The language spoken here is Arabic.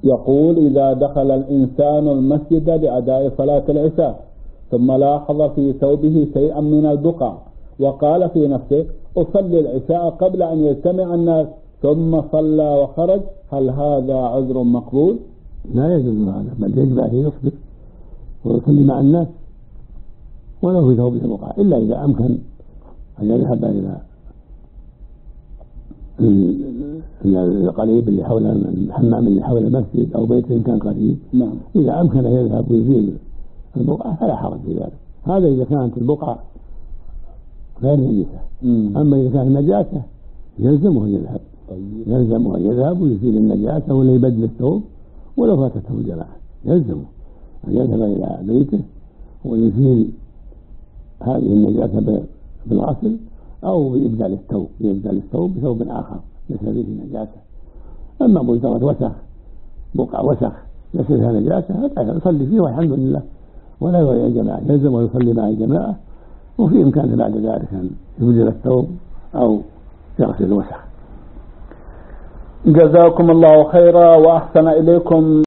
يقول: إذا دخل الإنسان المسجد لأداء صلاة العشاء ثم لاحظ في ثوبه شيئا من البقع وقال في نفسه: أصلي العشاء قبل أن يجتمع الناس، ثم صلى وخرج، هل هذا عذر مقبول؟ لا يجوز هذا، بل يجب عليه يصبر ويصلي مع الناس ولو في ثوبه بقع، إلا إذا أمكن أن يذهب إلى القريب اللي حول الحمام اللي حول المسجد أو بيت إن كان قريب. إذا أمكن أن يذهب ويزيل البقعة فلا حرج في ذلك. هذا إذا كانت البقعة غير نجسة. أما إذا كانت نجاسة يلزمه أن يذهب. يلزمه أن يذهب ويزيل النجاسة ولا يبدل الثوب ولو فاتته الجماعة، يلزمه أن يذهب إلى بيته ويزيل هذه النجاسة بالغسل أو بإبدال الثوب بثوب آخر ليس فيه نجاسة. أما مجرد وسخ، بقع وسخ ليس فيها نجاسة، يصلي فيه والحمد لله ولا يولي الجماعة، يلزم ويصلي مع الجماعة، وفي إمكانه بعد ذلك أن يبدل الثوب أو يغسل الوسخ. جزاكم الله خيرا وأحسن إليكم.